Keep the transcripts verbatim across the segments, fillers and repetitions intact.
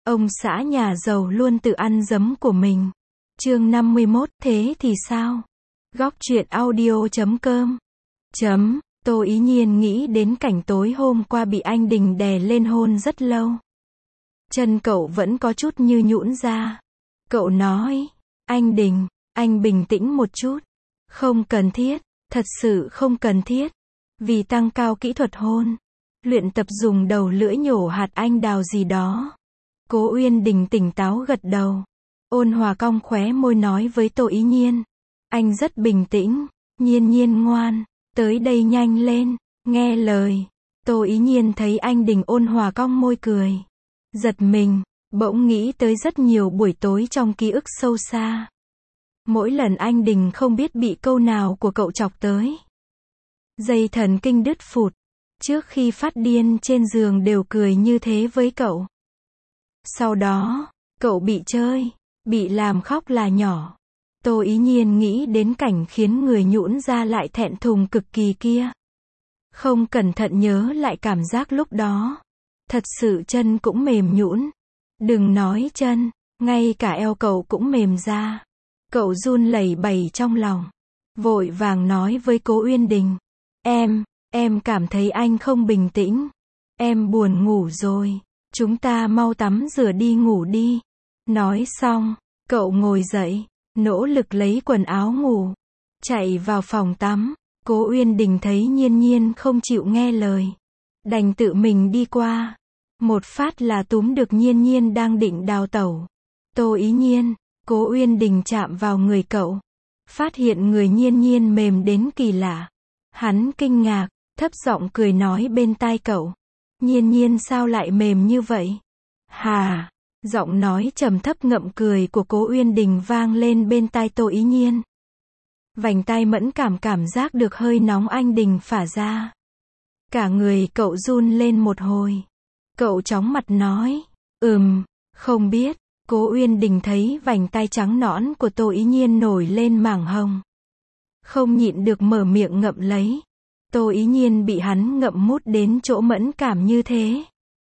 Ông xã nhà giàu luôn tự ăn dấm của mình. Chương năm mươi mốt, thế thì sao? Góc truyện audio chấm com. Chấm, Tô Ý Nhiên nghĩ đến cảnh tối hôm qua bị anh Đình đè lên hôn rất lâu. Chân cậu vẫn có chút như nhũn ra. Cậu nói, anh Đình, anh bình tĩnh một chút. Không cần thiết, thật sự không cần thiết. Vì tăng cao kỹ thuật hôn, luyện tập dùng đầu lưỡi nhổ hạt anh đào gì đó. Cố Uyên Đình tỉnh táo gật đầu. Ôn hòa cong khóe môi nói với Tô Ý Nhiên. Anh rất bình tĩnh, Nhiên Nhiên ngoan, tới đây nhanh lên, nghe lời. Tô Ý Nhiên thấy anh Đình ôn hòa cong môi cười. Giật mình, bỗng nghĩ tới rất nhiều buổi tối trong ký ức sâu xa. Mỗi lần anh Đình không biết bị câu nào của cậu chọc tới. Dây thần kinh đứt phụt. Trước khi phát điên trên giường đều cười như thế với cậu. Sau đó, cậu bị chơi, bị làm khóc là nhỏ. Tô Ý Nhiên nghĩ đến cảnh khiến người nhũn ra lại thẹn thùng cực kỳ kia. Không cẩn thận nhớ lại cảm giác lúc đó. Thật sự chân cũng mềm nhũn. Đừng nói chân, ngay cả eo cậu cũng mềm ra. Cậu run lẩy bẩy trong lòng. Vội vàng nói với Cố Uyên Đình. Em, em cảm thấy anh không bình tĩnh. Em buồn ngủ rồi. Chúng ta mau tắm rửa đi ngủ đi. Nói xong, cậu ngồi dậy, nỗ lực lấy quần áo ngủ. Chạy vào phòng tắm. Cố Uyên Đình thấy Nhiên Nhiên không chịu nghe lời. Đành tự mình đi qua. Một phát là túm được Nhiên Nhiên đang định đào tẩu. Tô Ý Nhiên, Cố Uyên Đình chạm vào người cậu. Phát hiện người Nhiên Nhiên mềm đến kỳ lạ. Hắn kinh ngạc, thấp giọng cười nói bên tai cậu. Nhiên Nhiên sao lại mềm như vậy? Hà, giọng nói trầm thấp ngậm cười của Cố Uyên Đình vang lên bên tai Tô Ý Nhiên. Vành tai mẫn cảm cảm giác được hơi nóng anh Đình phả ra. Cả người cậu run lên một hồi. Cậu chóng mặt nói, ừm, không biết. Cố Uyên Đình thấy vành tai trắng nõn của Tô Ý Nhiên nổi lên mảng hồng. Không nhịn được mở miệng ngậm lấy. Tô Ý Nhiên bị hắn ngậm mút đến chỗ mẫn cảm như thế.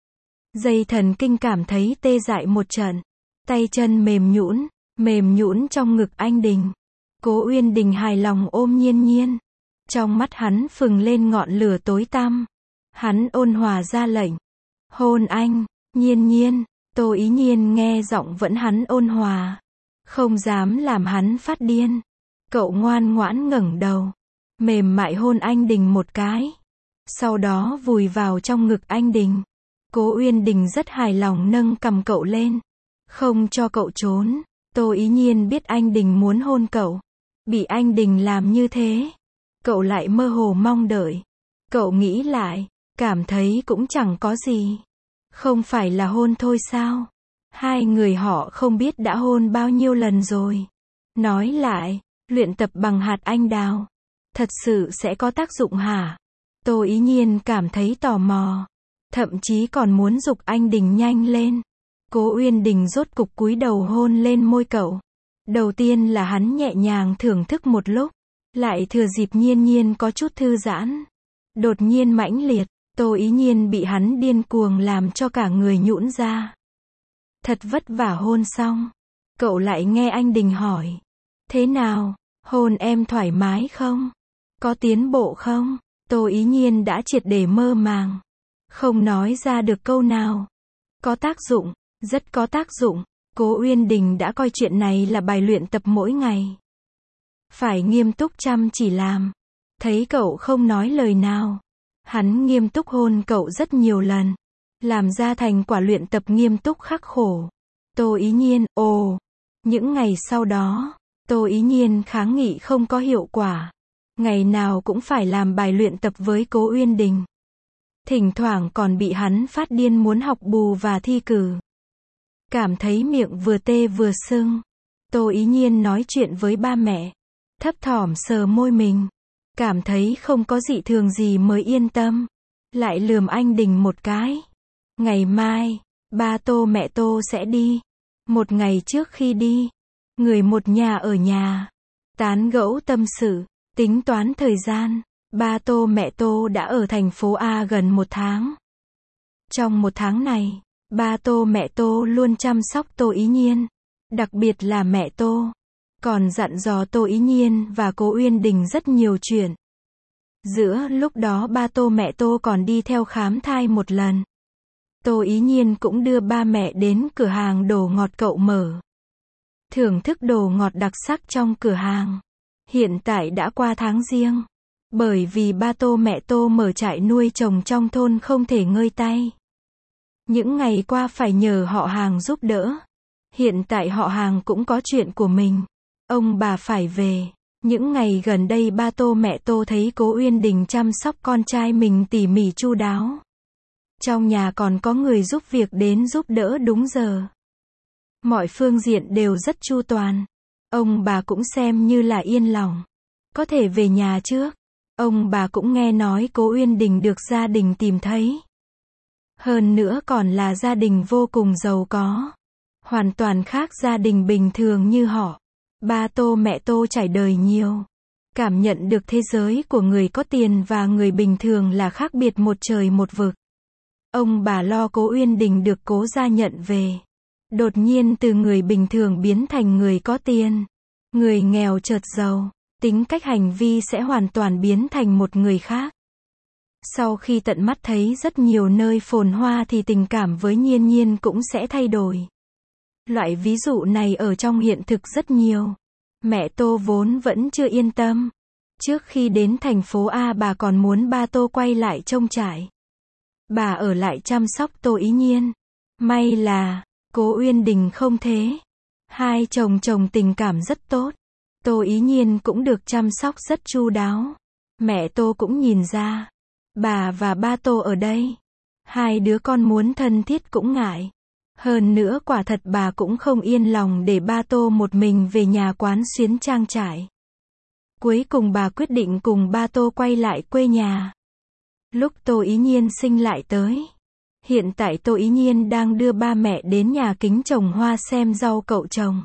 Dây thần kinh cảm thấy tê dại một trận. Tay chân mềm nhũn, mềm nhũn trong ngực anh Đình. Cố Uyên Đình hài lòng ôm Nhiên Nhiên. Trong mắt hắn phừng lên ngọn lửa tối tăm. Hắn ôn hòa ra lệnh. Hôn anh, Nhiên Nhiên. Tô Ý Nhiên nghe giọng vẫn hắn ôn hòa. Không dám làm hắn phát điên. Cậu ngoan ngoãn ngẩng đầu. Mềm mại hôn anh Đình một cái. Sau đó vùi vào trong ngực anh Đình. Cố Uyên Đình rất hài lòng nâng cầm cậu lên. Không cho cậu trốn. Tô Ý Nhiên biết anh Đình muốn hôn cậu. Bị anh Đình làm như thế. Cậu lại mơ hồ mong đợi. Cậu nghĩ lại. Cảm thấy cũng chẳng có gì. Không phải là hôn thôi sao? Hai người họ không biết đã hôn bao nhiêu lần rồi. Nói lại, luyện tập bằng hạt anh đào. Thật sự sẽ có tác dụng hả? Tô Ý Nhiên cảm thấy tò mò. Thậm chí còn muốn giục anh Đình nhanh lên. Cố Uyên Đình rốt cục cúi đầu hôn lên môi cậu. Đầu tiên là hắn nhẹ nhàng thưởng thức một lúc. Lại thừa dịp Nhiên Nhiên có chút thư giãn. Đột nhiên mãnh liệt. Tô Ý Nhiên bị hắn điên cuồng làm cho cả người nhũn ra. Thật vất vả hôn xong. Cậu lại nghe anh Đình hỏi. Thế nào? Hôn em thoải mái không? Có tiến bộ không? Tô Ý Nhiên đã triệt để mơ màng. Không nói ra được câu nào. Có tác dụng, rất có tác dụng. Cố Uyên Đình đã coi chuyện này là bài luyện tập mỗi ngày. Phải nghiêm túc chăm chỉ làm. Thấy cậu không nói lời nào. Hắn nghiêm túc hôn cậu rất nhiều lần. Làm ra thành quả luyện tập nghiêm túc khắc khổ. Tô Ý Nhiên, ồ. Những ngày sau đó, Tô Ý Nhiên kháng nghị không có hiệu quả. Ngày nào cũng phải làm bài luyện tập với Cố Uyên Đình. Thỉnh thoảng còn bị hắn phát điên muốn học bù và thi cử. Cảm thấy miệng vừa tê vừa sưng. Tô Ý Nhiên nói chuyện với ba mẹ. Thấp thỏm sờ môi mình. Cảm thấy không có dị thường gì mới yên tâm. Lại lườm anh Đình một cái. Ngày mai, ba Tô mẹ Tô sẽ đi. Một ngày trước khi đi, người một nhà ở nhà. Tán gẫu tâm sự, tính toán thời gian. Ba Tô mẹ Tô đã ở thành phố A gần một tháng. Trong một tháng này, Ba Tô mẹ Tô luôn chăm sóc Tô Ý Nhiên. Đặc biệt là mẹ Tô. Còn dặn dò Tô Ý Nhiên và Cố Uyên Đình rất nhiều chuyện. Giữa lúc đó ba Tô mẹ Tô còn đi theo khám thai một lần. Tô Ý Nhiên cũng đưa ba mẹ đến cửa hàng đồ ngọt cậu mở. Thưởng thức đồ ngọt đặc sắc trong cửa hàng. Hiện tại đã qua tháng Giêng. Bởi vì ba Tô mẹ Tô mở trại nuôi trồng trong thôn không thể ngơi tay. Những ngày qua phải nhờ họ hàng giúp đỡ. Hiện tại họ hàng cũng có chuyện của mình. Ông bà phải về. Những ngày gần đây ba Tô mẹ Tô thấy Cố Uyên Đình chăm sóc con trai mình tỉ mỉ chu đáo. Trong nhà còn có người giúp việc đến giúp đỡ đúng giờ. Mọi phương diện đều rất chu toàn. Ông bà cũng xem như là yên lòng. Có thể về nhà trước. Ông bà cũng nghe nói Cố Uyên Đình được gia đình tìm thấy. Hơn nữa còn là gia đình vô cùng giàu có. Hoàn toàn khác gia đình bình thường như họ. Ba Tô mẹ Tô trải đời nhiều. Cảm nhận được thế giới của người có tiền và người bình thường là khác biệt một trời một vực. Ông bà lo Cố Uyên Đình được Cố gia nhận về. Đột nhiên từ người bình thường biến thành người có tiền. Người nghèo chợt giàu. Tính cách hành vi sẽ hoàn toàn biến thành một người khác. Sau khi tận mắt thấy rất nhiều nơi phồn hoa thì tình cảm với Nhiên Nhiên cũng sẽ thay đổi. Loại ví dụ này ở trong hiện thực rất nhiều. Mẹ Tô vốn vẫn chưa yên tâm. Trước khi đến thành phố A bà còn muốn ba Tô quay lại trông trại. Bà ở lại chăm sóc Tô Ý Nhiên. May là, Cố Uyên Đình không thế. Hai chồng chồng tình cảm rất tốt. Tô Ý Nhiên cũng được chăm sóc rất chu đáo. Mẹ Tô cũng nhìn ra. Bà và ba Tô ở đây. Hai đứa con muốn thân thiết cũng ngại. Hơn nữa quả thật bà cũng không yên lòng để ba Tô một mình về nhà quán xuyến trang trại. Cuối cùng bà quyết định cùng ba Tô quay lại quê nhà. Lúc Tô Ý Nhiên sinh lại tới. Hiện tại Tô Ý Nhiên đang đưa ba mẹ đến nhà kính trồng hoa xem rau cậu trồng.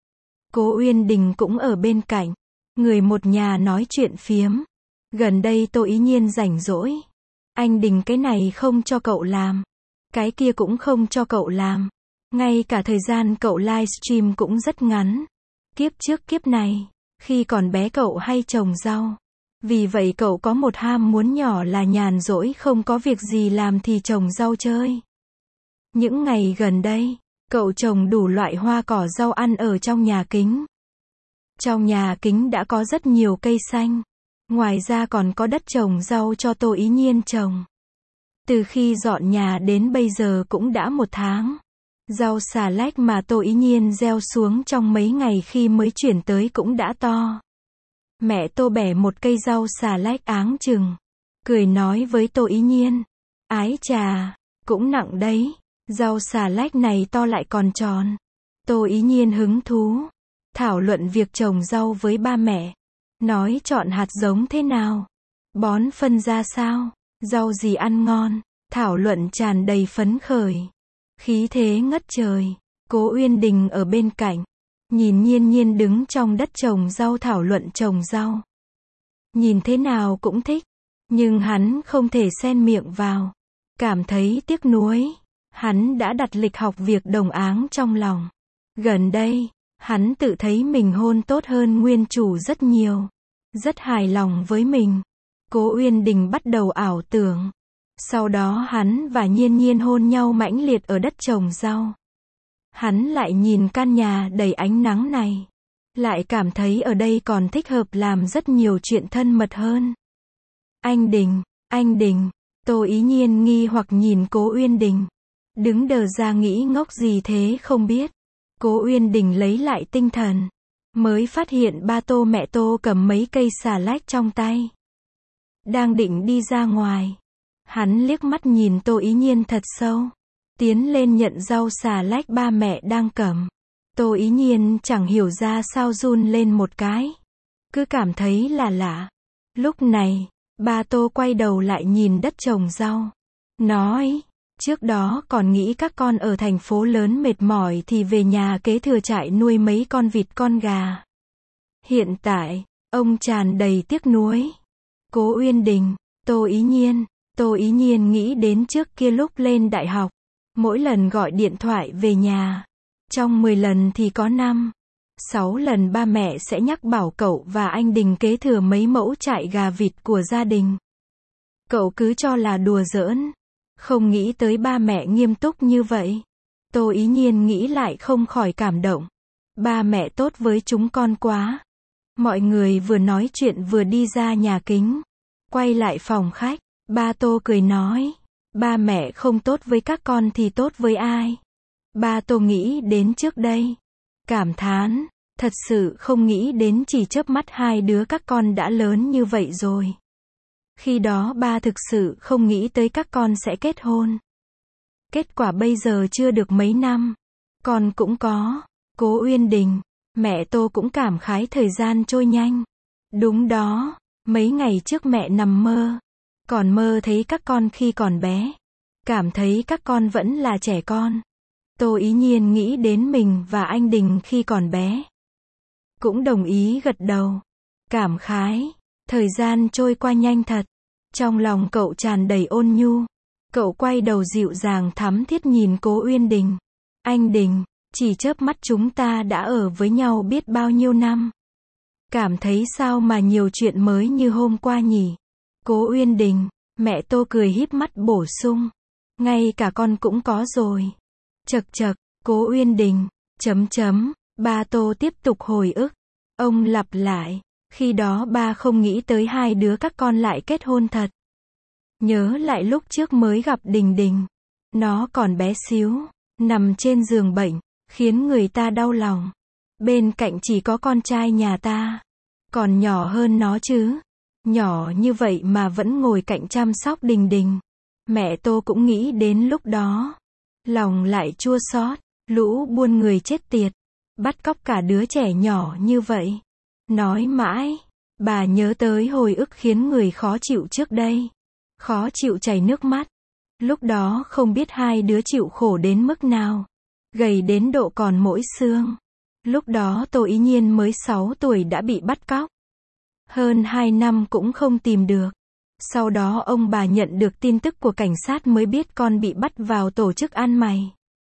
Cố Uyên Đình cũng ở bên cạnh. Người một nhà nói chuyện phiếm. Gần đây Tô Ý Nhiên rảnh rỗi. Anh Đình cái này không cho cậu làm. Cái kia cũng không cho cậu làm. Ngay cả thời gian cậu livestream cũng rất ngắn. Kiếp trước kiếp này, khi còn bé cậu hay trồng rau. Vì vậy cậu có một ham muốn nhỏ là nhàn rỗi không có việc gì làm thì trồng rau chơi. Những ngày gần đây, cậu trồng đủ loại hoa cỏ rau ăn ở trong nhà kính. Trong nhà kính đã có rất nhiều cây xanh. Ngoài ra còn có đất trồng rau cho Tô Ý Nhiên trồng. Từ khi dọn nhà đến bây giờ cũng đã một tháng. Rau xà lách mà Tô Ý Nhiên gieo xuống trong mấy ngày khi mới chuyển tới cũng đã to. Mẹ Tô bẻ một cây rau xà lách áng chừng. Cười nói với Tô Ý Nhiên. Ái chà, cũng nặng đấy. Rau xà lách này to lại còn tròn. Tô Ý Nhiên hứng thú. Thảo luận việc trồng rau với ba mẹ. Nói chọn hạt giống thế nào. Bón phân ra sao. Rau gì ăn ngon. Thảo luận tràn đầy phấn khởi. Khí thế ngất trời. Cố Uyên Đình ở bên cạnh. Nhìn Nhiên Nhiên đứng trong đất trồng rau thảo luận trồng rau. Nhìn thế nào cũng thích. Nhưng hắn không thể xen miệng vào. Cảm thấy tiếc nuối. Hắn đã đặt lịch học việc đồng áng trong lòng. Gần đây, hắn tự thấy mình hôn tốt hơn nguyên chủ rất nhiều. Rất hài lòng với mình. Cố Uyên Đình bắt đầu ảo tưởng. Sau đó hắn và Nhiên Nhiên hôn nhau mãnh liệt ở đất trồng rau. Hắn lại nhìn căn nhà đầy ánh nắng này. Lại cảm thấy ở đây còn thích hợp làm rất nhiều chuyện thân mật hơn. Anh Đình, anh Đình. Tô Ý Nhiên nghi hoặc nhìn Cố Uyên Đình. Đứng đờ ra nghĩ ngốc gì thế không biết. Cố Uyên Đình lấy lại tinh thần. Mới phát hiện ba Tô mẹ Tô cầm mấy cây xà lách trong tay. Đang định đi ra ngoài. Hắn liếc mắt nhìn Tô Ý Nhiên thật sâu. Tiến lên nhận rau xà lách ba mẹ đang cầm. Tô Ý Nhiên chẳng hiểu ra sao run lên một cái. Cứ cảm thấy là lạ. Lúc này, ba Tô quay đầu lại nhìn đất trồng rau. Nói, trước đó còn nghĩ các con ở thành phố lớn mệt mỏi thì về nhà kế thừa trại nuôi mấy con vịt con gà. Hiện tại, ông tràn đầy tiếc nuối. Cố Uyên Đình, Tô Ý Nhiên. Tô Ý Nhiên nghĩ đến trước kia lúc lên đại học. Mỗi lần gọi điện thoại về nhà, trong mười lần thì có năm, sáu lần ba mẹ sẽ nhắc bảo cậu và anh Đình kế thừa mấy mẫu trại gà vịt của gia đình. Cậu cứ cho là đùa giỡn, không nghĩ tới ba mẹ nghiêm túc như vậy. Tô Ý Nhiên nghĩ lại không khỏi cảm động. Ba mẹ tốt với chúng con quá. Mọi người vừa nói chuyện vừa đi ra nhà kính. Quay lại phòng khách, ba Tô cười nói, ba mẹ không tốt với các con thì tốt với ai? Ba Tô nghĩ đến trước đây, cảm thán, thật sự không nghĩ đến chỉ chớp mắt hai đứa các con đã lớn như vậy rồi. Khi đó ba thực sự không nghĩ tới các con sẽ kết hôn. Kết quả bây giờ chưa được mấy năm, con cũng có. Cố Uyên Đình, mẹ Tô cũng cảm khái thời gian trôi nhanh. Đúng đó, mấy ngày trước mẹ nằm mơ, còn mơ thấy các con khi còn bé. Cảm thấy các con vẫn là trẻ con. Tô Ý Nhiên nghĩ đến mình và anh Đình khi còn bé. Cũng đồng ý gật đầu. Cảm khái, thời gian trôi qua nhanh thật. Trong lòng cậu tràn đầy ôn nhu. Cậu quay đầu dịu dàng thắm thiết nhìn Cố Uyên Đình. Anh Đình, chỉ chớp mắt chúng ta đã ở với nhau biết bao nhiêu năm. Cảm thấy sao mà nhiều chuyện mới như hôm qua nhỉ? Cố Uyên Đình, mẹ Tô cười híp mắt bổ sung. Ngay cả con cũng có rồi. Chật chật, Cố Uyên Đình, chấm chấm, ba Tô tiếp tục hồi ức. Ông lặp lại, khi đó ba không nghĩ tới hai đứa các con lại kết hôn thật. Nhớ lại lúc trước mới gặp Đình Đình. Nó còn bé xíu, nằm trên giường bệnh, khiến người ta đau lòng. Bên cạnh chỉ có con trai nhà ta. Còn nhỏ hơn nó chứ. Nhỏ như vậy mà vẫn ngồi cạnh chăm sóc Đình Đình. Mẹ Tô cũng nghĩ đến lúc đó. Lòng lại chua xót, lũ buôn người chết tiệt. Bắt cóc cả đứa trẻ nhỏ như vậy. Nói mãi, bà nhớ tới hồi ức khiến người khó chịu trước đây. Khó chịu chảy nước mắt. Lúc đó không biết hai đứa chịu khổ đến mức nào. Gầy đến độ còn mỗi xương. Lúc đó Tô Ý Nhiên mới sáu tuổi đã bị bắt cóc. Hơn hai năm cũng không tìm được. Sau đó ông bà nhận được tin tức của cảnh sát mới biết con bị bắt vào tổ chức ăn mày.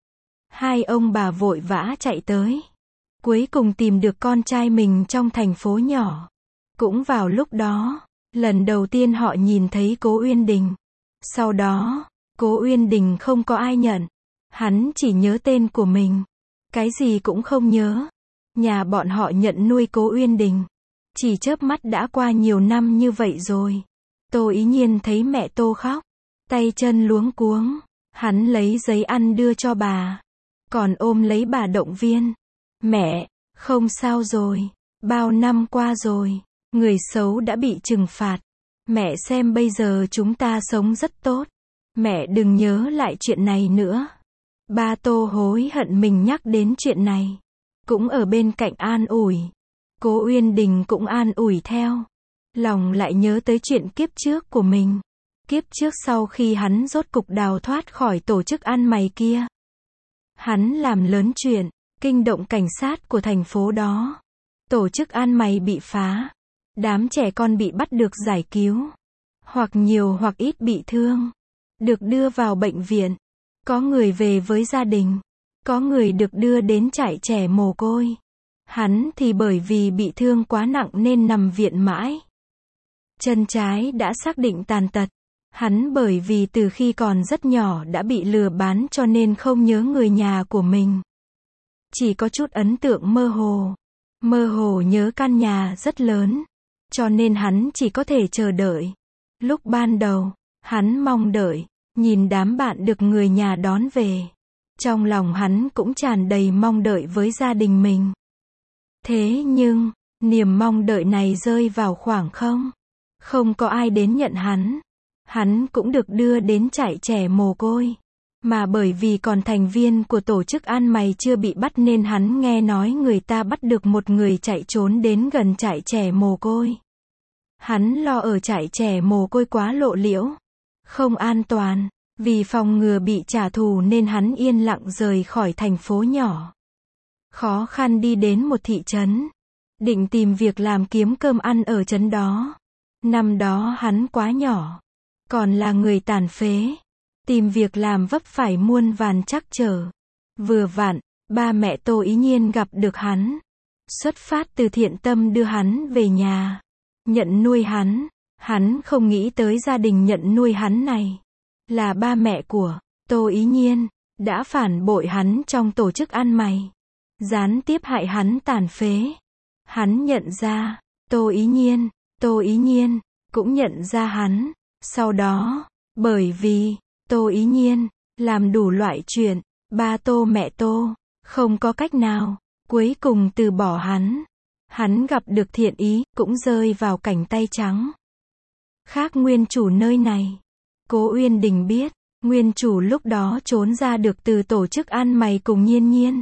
Hai ông bà vội vã chạy tới. Cuối cùng tìm được con trai mình trong thành phố nhỏ. Cũng vào lúc đó, lần đầu tiên họ nhìn thấy Cố Uyên Đình. Sau đó, Cố Uyên Đình không có ai nhận. Hắn chỉ nhớ tên của mình. Cái gì cũng không nhớ. Nhà bọn họ nhận nuôi Cố Uyên Đình. Chỉ chớp mắt đã qua nhiều năm như vậy rồi. Tô Ý Nhiên thấy mẹ Tô khóc. Tay chân luống cuống. Hắn lấy giấy ăn đưa cho bà. Còn ôm lấy bà động viên. Mẹ, không sao rồi. Bao năm qua rồi. Người xấu đã bị trừng phạt. Mẹ xem bây giờ chúng ta sống rất tốt. Mẹ đừng nhớ lại chuyện này nữa. Ba Tô hối hận mình nhắc đến chuyện này. Cũng ở bên cạnh an ủi. Cố Uyên Đình cũng an ủi theo. Lòng lại nhớ tới chuyện kiếp trước của mình. Kiếp trước sau khi hắn rốt cục đào thoát khỏi tổ chức ăn mày kia. Hắn làm lớn chuyện, kinh động cảnh sát của thành phố đó. Tổ chức ăn mày bị phá. Đám trẻ con bị bắt được giải cứu. Hoặc nhiều hoặc ít bị thương. Được đưa vào bệnh viện. Có người về với gia đình. Có người được đưa đến trại trẻ mồ côi. Hắn thì bởi vì bị thương quá nặng nên nằm viện mãi. Chân trái đã xác định tàn tật. Hắn bởi vì từ khi còn rất nhỏ đã bị lừa bán cho nên không nhớ người nhà của mình. Chỉ có chút ấn tượng mơ hồ. Mơ hồ nhớ căn nhà rất lớn. Cho nên hắn chỉ có thể chờ đợi. Lúc ban đầu, hắn mong đợi, nhìn đám bạn được người nhà đón về. Trong lòng hắn cũng tràn đầy mong đợi với gia đình mình. Thế nhưng, niềm mong đợi này rơi vào khoảng không. Không có ai đến nhận hắn. Hắn cũng được đưa đến trại trẻ mồ côi. Mà bởi vì còn thành viên của tổ chức ăn mày chưa bị bắt nên hắn nghe nói người ta bắt được một người chạy trốn đến gần trại trẻ mồ côi. Hắn lo ở trại trẻ mồ côi quá lộ liễu. Không an toàn. Vì phòng ngừa bị trả thù nên hắn yên lặng rời khỏi thành phố nhỏ. Khó khăn đi đến một thị trấn. Định tìm việc làm kiếm cơm ăn ở trấn đó. Năm đó hắn quá nhỏ. Còn là người tàn phế. tìm việc làm vấp phải muôn vàn trắc trở. Vừa vặn, ba mẹ Tô Ý Nhiên gặp được hắn. Xuất phát từ thiện tâm đưa hắn về nhà. Nhận nuôi hắn. Hắn không nghĩ tới gia đình nhận nuôi hắn này. Là ba mẹ của Tô Ý Nhiên. Đã phản bội hắn trong tổ chức ăn mày. Gián tiếp hại hắn tàn phế. Hắn nhận ra. Tô Ý Nhiên. Tô Ý Nhiên. Cũng nhận ra hắn. Sau đó, bởi vì Tô Ý Nhiên làm đủ loại chuyện, ba Tô mẹ Tô không có cách nào, cuối cùng từ bỏ hắn. Hắn gặp được thiện ý, cũng rơi vào cảnh tay trắng. Khác nguyên chủ nơi này. Cố Uyên Đình biết, nguyên chủ lúc đó trốn ra được từ tổ chức ăn mày cùng Nhiên Nhiên.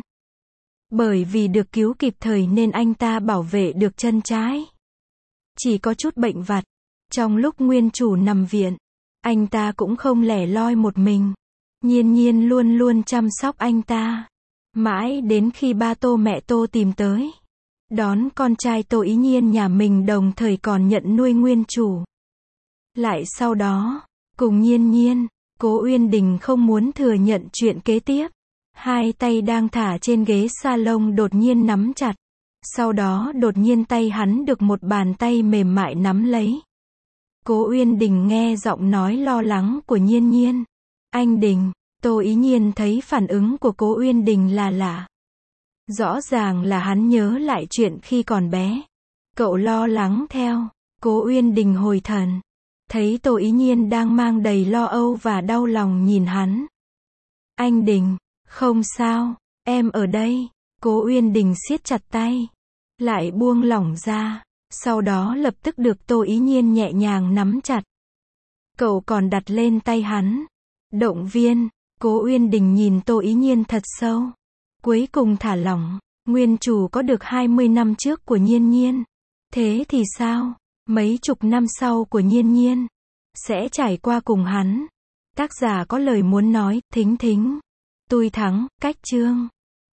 Bởi vì được cứu kịp thời nên anh ta bảo vệ được chân trái. Chỉ có chút bệnh vặt. Trong lúc nguyên chủ nằm viện, anh ta cũng không lẻ loi một mình. Nhiên Nhiên luôn luôn chăm sóc anh ta. Mãi đến khi ba Tô mẹ Tô tìm tới. Đón con trai Tô Ý Nhiên nhà mình đồng thời còn nhận nuôi nguyên chủ. Lại sau đó, cùng Nhiên Nhiên, Cố Uyên Đình không muốn thừa nhận chuyện kế tiếp. Hai tay đang thả trên ghế salon đột nhiên nắm chặt. Sau đó đột nhiên tay hắn được một bàn tay mềm mại nắm lấy. Cố Uyên Đình nghe giọng nói lo lắng của Nhiên Nhiên. Anh Đình, Tô Ý Nhiên thấy phản ứng của Cố Uyên Đình là lạ. Rõ ràng là hắn nhớ lại chuyện khi còn bé. Cậu lo lắng theo. Cố Uyên Đình hồi thần. Thấy Tô Ý Nhiên đang mang đầy lo âu và đau lòng nhìn hắn. Anh Đình, không sao, em ở đây. Cố Uyên Đình siết chặt tay. Lại buông lỏng ra. Sau đó lập tức được Tô Ý Nhiên nhẹ nhàng nắm chặt. Cậu còn đặt lên tay hắn. Động viên. Cố Uyên Đình nhìn Tô Ý Nhiên thật sâu. Cuối cùng thả lỏng. Nguyên chủ có được hai mươi năm trước của Nhiên Nhiên. Thế thì sao? Mấy chục năm sau của Nhiên Nhiên sẽ trải qua cùng hắn. Tác giả có lời muốn nói, thính thính. Tui thắng, cách chương.